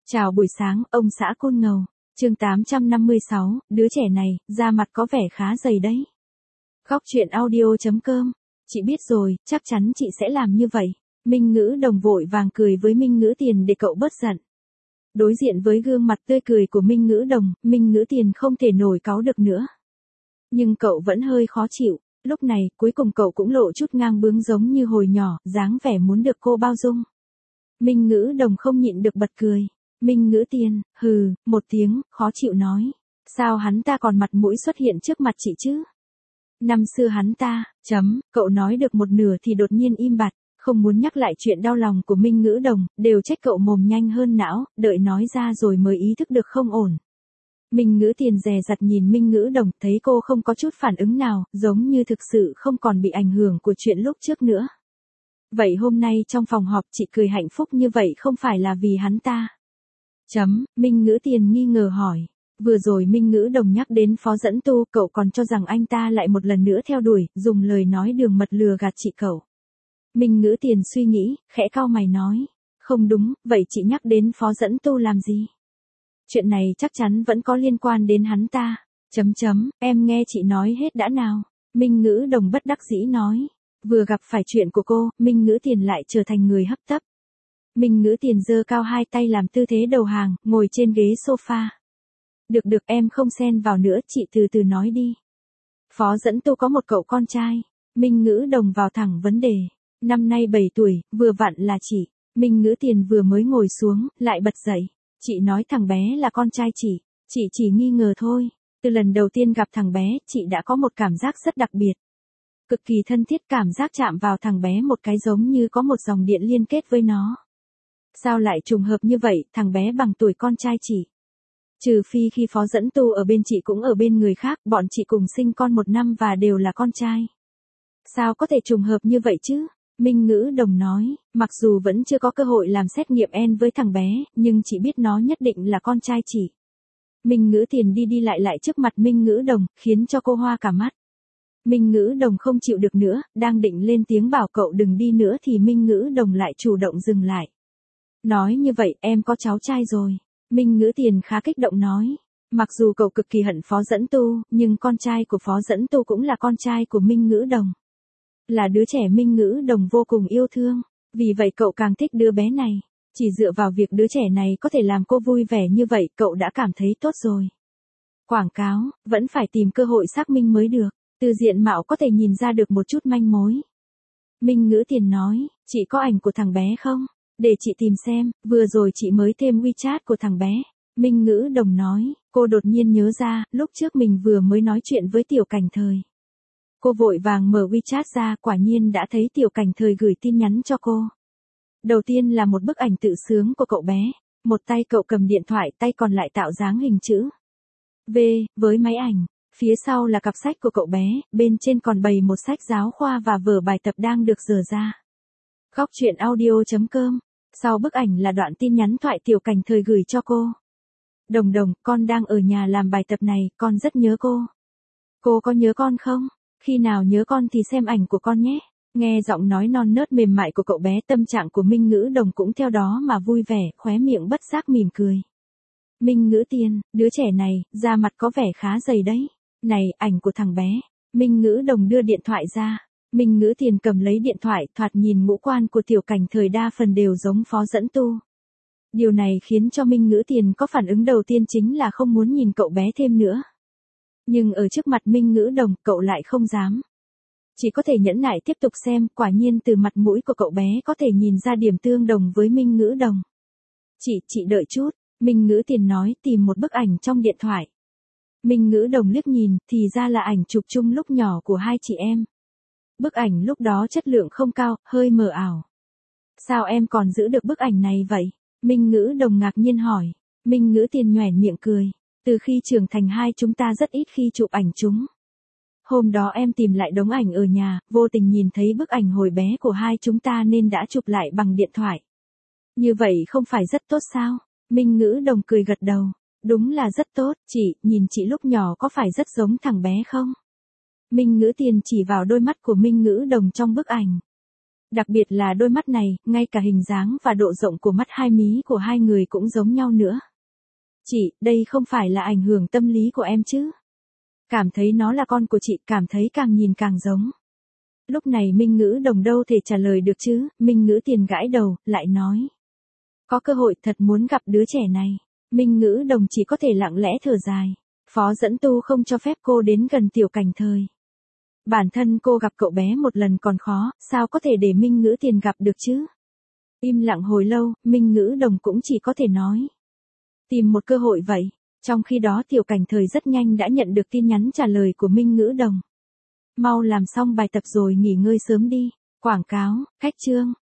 Chào buổi sáng, ông xã Côn Ngầu. Chương 856, đứa trẻ này, da mặt có vẻ khá dày đấy. Khóc chuyện audio.com. Chị biết rồi, chắc chắn chị sẽ làm như vậy. Minh Ngữ Đồng vội vàng cười với Minh Ngữ Tiền để cậu bớt giận. Đối diện với gương mặt tươi cười của Minh Ngữ Đồng, Minh Ngữ Tiền không thể nổi cáu được nữa. Nhưng cậu vẫn hơi khó chịu. Lúc này, cuối cùng cậu cũng lộ chút ngang bướng giống như hồi nhỏ, dáng vẻ muốn được cô bao dung. Minh Ngữ Đồng không nhịn được bật cười. Minh Ngữ Tiền, hừ, một tiếng, khó chịu nói. Sao hắn ta còn mặt mũi xuất hiện trước mặt chị chứ? Năm xưa hắn ta, cậu nói được một nửa thì đột nhiên im bặt, không muốn nhắc lại chuyện đau lòng của Minh Ngữ Đồng, đều trách cậu mồm nhanh hơn não, đợi nói ra rồi mới ý thức được không ổn. Minh Ngữ Tiền dè dặt nhìn Minh Ngữ Đồng, thấy cô không có chút phản ứng nào, giống như thực sự không còn bị ảnh hưởng của chuyện lúc trước nữa. Vậy hôm nay trong phòng họp chị cười hạnh phúc như vậy không phải là vì hắn ta? Minh Ngữ Tiền nghi ngờ hỏi. Vừa rồi Minh Ngữ Đồng nhắc đến Phó Dẫn Tu, cậu còn cho rằng anh ta lại một lần nữa theo đuổi, dùng lời nói đường mật lừa gạt chị cậu. Minh Ngữ Tiền suy nghĩ, khẽ cau mày nói. Không đúng, vậy chị nhắc đến Phó Dẫn Tu làm gì? Chuyện này chắc chắn vẫn có liên quan đến hắn ta. Em nghe chị nói hết đã nào. Minh Ngữ Đồng bất đắc dĩ nói. Vừa gặp phải chuyện của cô, Minh Ngữ Tiền lại trở thành người hấp tấp. Minh Ngữ Tiền giơ cao hai tay làm tư thế đầu hàng, ngồi trên ghế sofa. Được em không xen vào nữa, chị từ từ nói đi. Phó Dẫn Tu có một cậu con trai. Minh Ngữ Đồng vào thẳng vấn đề. Năm nay 7 tuổi, vừa vặn là chị. Minh Ngữ Tiền vừa mới ngồi xuống, lại bật dậy. Chị nói thằng bé là con trai chị chỉ nghi ngờ thôi. Từ lần đầu tiên gặp thằng bé, chị đã có một cảm giác rất đặc biệt. Cực kỳ thân thiết, cảm giác chạm vào thằng bé một cái giống như có một dòng điện liên kết với nó. Sao lại trùng hợp như vậy, thằng bé bằng tuổi con trai chị. Trừ phi khi Phó Dẫn Tu ở bên chị cũng ở bên người khác, bọn chị cùng sinh con một năm và đều là con trai. Sao có thể trùng hợp như vậy chứ? Minh Ngữ Đồng nói, mặc dù vẫn chưa có cơ hội làm xét nghiệm gen với thằng bé, nhưng chị biết nó nhất định là con trai chị. Minh Ngữ Tiền đi lại trước mặt Minh Ngữ Đồng, khiến cho cô hoa cả mắt. Minh Ngữ Đồng không chịu được nữa, đang định lên tiếng bảo cậu đừng đi nữa thì Minh Ngữ Đồng lại chủ động dừng lại. Nói như vậy, em có cháu trai rồi. Minh Ngữ Tiền khá kích động nói. Mặc dù cậu cực kỳ hận Phó Dẫn Tu, nhưng con trai của Phó Dẫn Tu cũng là con trai của Minh Ngữ Đồng. Là đứa trẻ Minh Ngữ Đồng vô cùng yêu thương. Vì vậy cậu càng thích đứa bé này. Chỉ dựa vào việc đứa trẻ này có thể làm cô vui vẻ như vậy, cậu đã cảm thấy tốt rồi. Quảng cáo, vẫn phải tìm cơ hội xác minh mới được. Từ diện mạo có thể nhìn ra được một chút manh mối. Minh Ngữ Tiền nói, chị có ảnh của thằng bé không? Để chị tìm xem, vừa rồi chị mới thêm WeChat của thằng bé. Minh Ngữ Đồng nói, cô đột nhiên nhớ ra, lúc trước mình vừa mới nói chuyện với Tiểu Cảnh Thời. Cô vội vàng mở WeChat ra, quả nhiên đã thấy Tiểu Cảnh Thời gửi tin nhắn cho cô. Đầu tiên là một bức ảnh tự sướng của cậu bé, một tay cậu cầm điện thoại, tay còn lại tạo dáng hình chữ V, với máy ảnh. Phía sau là cặp sách của cậu bé, bên trên còn bày một sách giáo khoa và vở bài tập đang được dở ra. Khóc chuyện audio.com. Sau bức ảnh là đoạn tin nhắn thoại Tiểu Cảnh Thời gửi cho cô. Đồng, con đang ở nhà làm bài tập này, con rất nhớ cô. Cô có nhớ con không? Khi nào nhớ con thì xem ảnh của con nhé. Nghe giọng nói non nớt mềm mại của cậu bé, tâm trạng của Minh Ngữ Đồng cũng theo đó mà vui vẻ, khóe miệng bất giác mỉm cười. Minh Ngữ Tiền, đứa trẻ này, da mặt có vẻ khá dày đấy. Này, ảnh của thằng bé. Minh Ngữ Đồng đưa điện thoại ra. Minh Ngữ Tiền cầm lấy điện thoại, thoạt nhìn ngũ quan của Tiểu Cảnh Thời đa phần đều giống Phó Dẫn Tu. Điều này khiến cho Minh Ngữ Tiền có phản ứng đầu tiên chính là không muốn nhìn cậu bé thêm nữa. Nhưng ở trước mặt Minh Ngữ Đồng, cậu lại không dám. Chỉ có thể nhẫn nại tiếp tục xem, quả nhiên từ mặt mũi của cậu bé có thể nhìn ra điểm tương đồng với Minh Ngữ Đồng. Chị đợi chút, Minh Ngữ Tiền nói, tìm một bức ảnh trong điện thoại. Minh Ngữ Đồng liếc nhìn, thì ra là ảnh chụp chung lúc nhỏ của hai chị em. Bức ảnh lúc đó chất lượng không cao, hơi mờ ảo. Sao em còn giữ được bức ảnh này vậy? Minh Ngữ Đồng ngạc nhiên hỏi. Minh Ngữ Tiền nhoẻn miệng cười. Từ khi trưởng thành hai chúng ta rất ít khi chụp ảnh chúng. Hôm đó em tìm lại đống ảnh ở nhà, vô tình nhìn thấy bức ảnh hồi bé của hai chúng ta nên đã chụp lại bằng điện thoại. Như vậy không phải rất tốt sao? Minh Ngữ Đồng cười gật đầu. Đúng là rất tốt, nhìn chị lúc nhỏ có phải rất giống thằng bé không? Minh Ngữ Tiền chỉ vào đôi mắt của Minh Ngữ Đồng trong bức ảnh. Đặc biệt là đôi mắt này, ngay cả hình dáng và độ rộng của mắt hai mí của hai người cũng giống nhau nữa. Chị, đây không phải là ảnh hưởng tâm lý của em chứ? Cảm thấy nó là con của chị, cảm thấy càng nhìn càng giống. Lúc này Minh Ngữ Đồng đâu thể trả lời được chứ, Minh Ngữ Tiền gãi đầu, lại nói. Có cơ hội thật muốn gặp đứa trẻ này. Minh Ngữ Đồng chỉ có thể lặng lẽ thở dài. Phó Dẫn Tu không cho phép cô đến gần Tiểu Cảnh Thời. Bản thân cô gặp cậu bé một lần còn khó, sao có thể để Minh Ngữ Tiền gặp được chứ? Im lặng hồi lâu, Minh Ngữ Đồng cũng chỉ có thể nói. Tìm một cơ hội vậy. Trong khi đó Tiểu Cảnh Thời rất nhanh đã nhận được tin nhắn trả lời của Minh Ngữ Đồng. Mau làm xong bài tập rồi nghỉ ngơi sớm đi. Quảng cáo, khách chương.